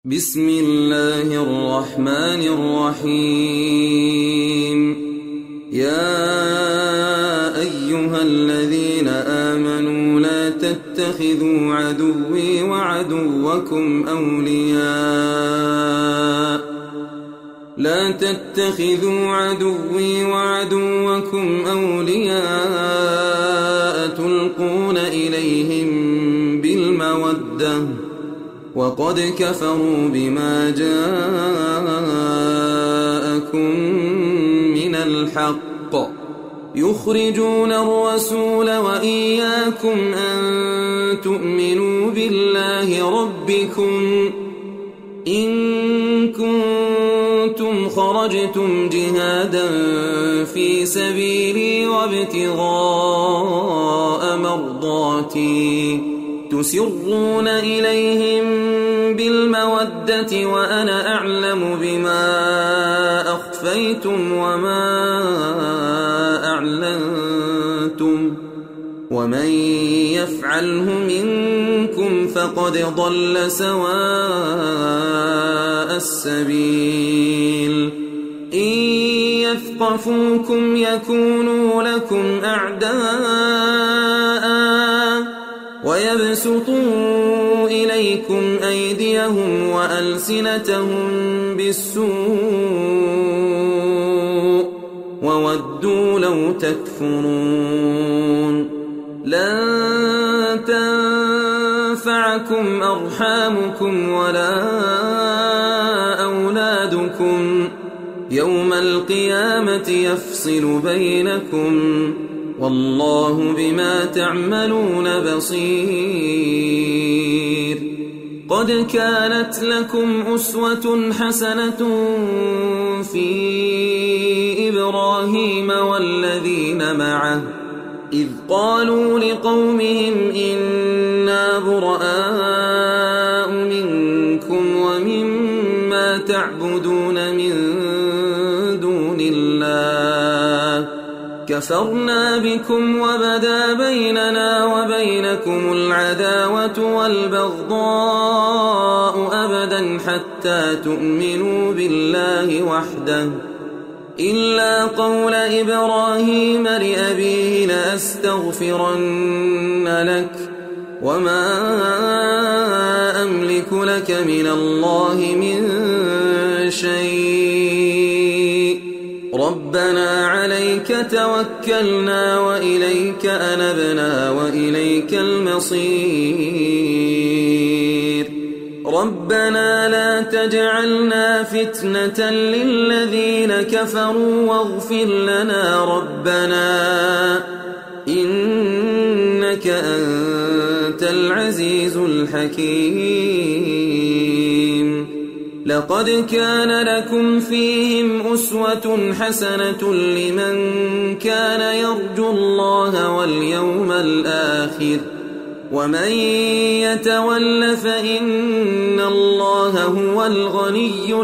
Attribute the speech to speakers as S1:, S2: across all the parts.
S1: بسم الله الرحمن الرحيم يا أيها الذين آمنوا لا تتخذوا عدوي وعدوكم أولياء تلقون إليهم بالمودة وقد كفروا بما جاءكم من الحق يخرجون الرسول وإياكم أن تؤمنوا بالله ربكم إن كنتم خرجتم جهادا في سبيلي وابتغاء مرضاتي تسرون إليهم بالمودة وأنا أعلم بما أخفيتم وما أعلنتم ومن يفعله منكم فقد ضل سواء السبيل إن يثقفوكم يكونوا لكم أعداء ويبسطوا إليكم أيديهم وألسنتهم بالسوء وودوا لو تكفرون لن تنفعكم أرحامكم ولا أولادكم يوم القيامة يفصل بينكم والله بما تعملون بصير قد كانت لكم أسوة حسنة في إبراهيم والذين معه إذ قالوا لقومهم إنا براء منكم ومما تعبدون من دون الله كفرنا بكم وبدا بيننا وبينكم العداوة والبغضاء أبدا حتى تؤمنوا بالله وحده إلا قول إبراهيم لأبيه لأستغفرن لك وما أملك لك من الله من شيء ربنا عليك توكلنا وإليك أنبنا وإليك المصير ربنا لا تجعلنا فتنة للذين كفروا واغفر لنا ربنا إنك أنت العزيز الحكيم لقد كان لكم فيهم أسوة حسنة لمن كان يرجو الله واليوم الآخر ومن يتول فإن الله هو الغني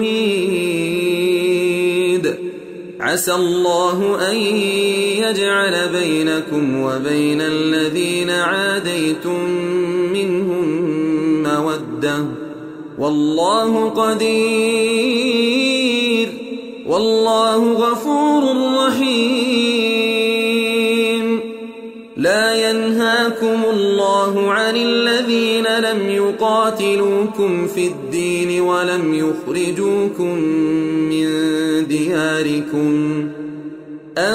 S1: الحميد عسى الله أن يجعل بينكم وبين الذين عاديتم منهم مودة والله قدير والله غفور رحيم لا ينهاكم الله عن الذين لم يقاتلوكم في الدين ولم يخرجوكم من دياركم أن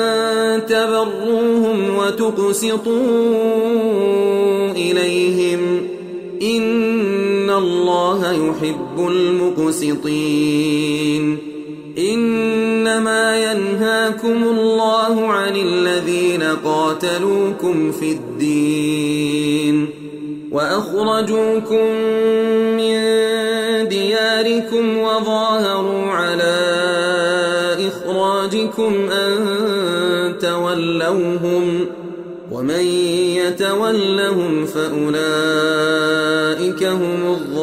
S1: تبروهم وتقسطوا إليهم إن الله يحب المقسطين إنما ينهاكم الله عن الذين قاتلوكم في الدين وأخرجوكم من دياركم وظاهروا على إخراجكم أن تولوهم ومن يتولهم فأولئك هم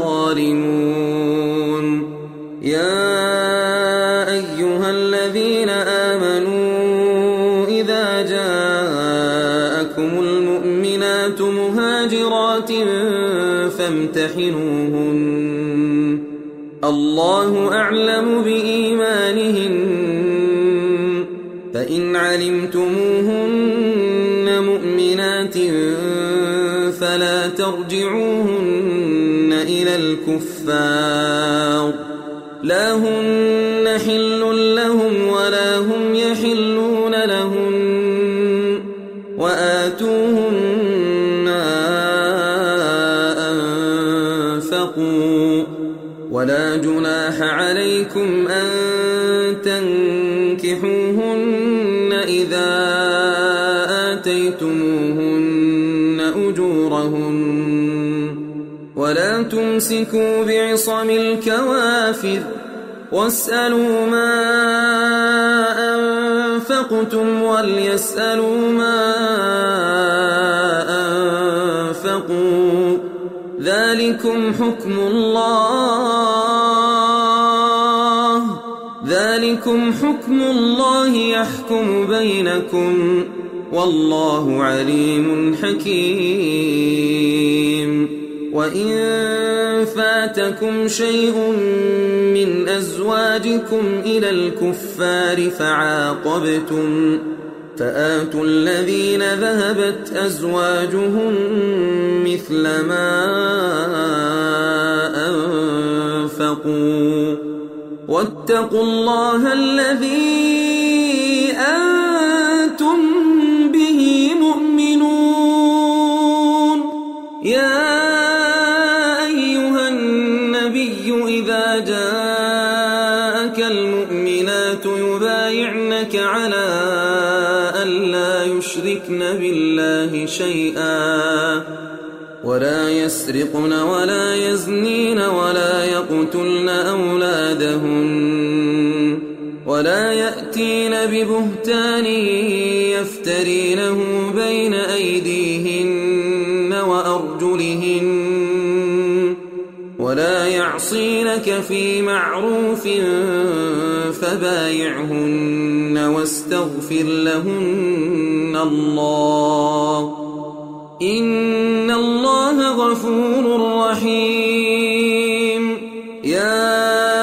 S1: الظالمون يا أيها الذين آمنوا إذا جاءكم المؤمنات مهاجرات تمتحنوهن الله أعلم بإيمانهن فإن علمتموهن مؤمنات فلا ترجعوهن إلى الكفار لا هن حل لهم ولا هم يحلون لهن وآتوهم ما أنفقوا ولا جناح عليكم أن تنكحوهن إذا آتيتموهن أجورهن ولا تمسكوا بعصم الكوافر واسألوا ما أنفقتم وليسألوا ما أنفقوا ذلكم حكم الله يحكم بينكم والله عليم حكيم وإن فاتكم شيء من أزواجكم إلى الكفار فعاقبتم فآتوا الذين ذهبت أزواجهم مثل ما أنفقوا واتقوا الله الذي أنتم به مؤمنون يا أيها النبي إذا جاءك المؤمنات يبايعنك على ألا يشركن بالله شيئا ولا يسرقن ولا يزنين ولا يقتلن أولادهن ولا يأتين ببهتان يفترينه بين أيديهن وأرجلهن ولا يعصينك في معروف فبايعهن واستغفر لهن الله إن الله غفور رحيم يا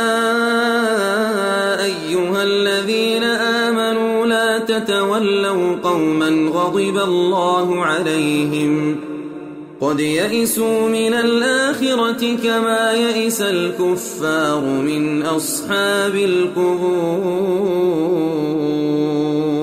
S1: أيها الذين آمنوا لا تتولوا قوما غضب الله عليهم قد يئسوا من الآخرة كما يئس الكفار من أصحاب القبور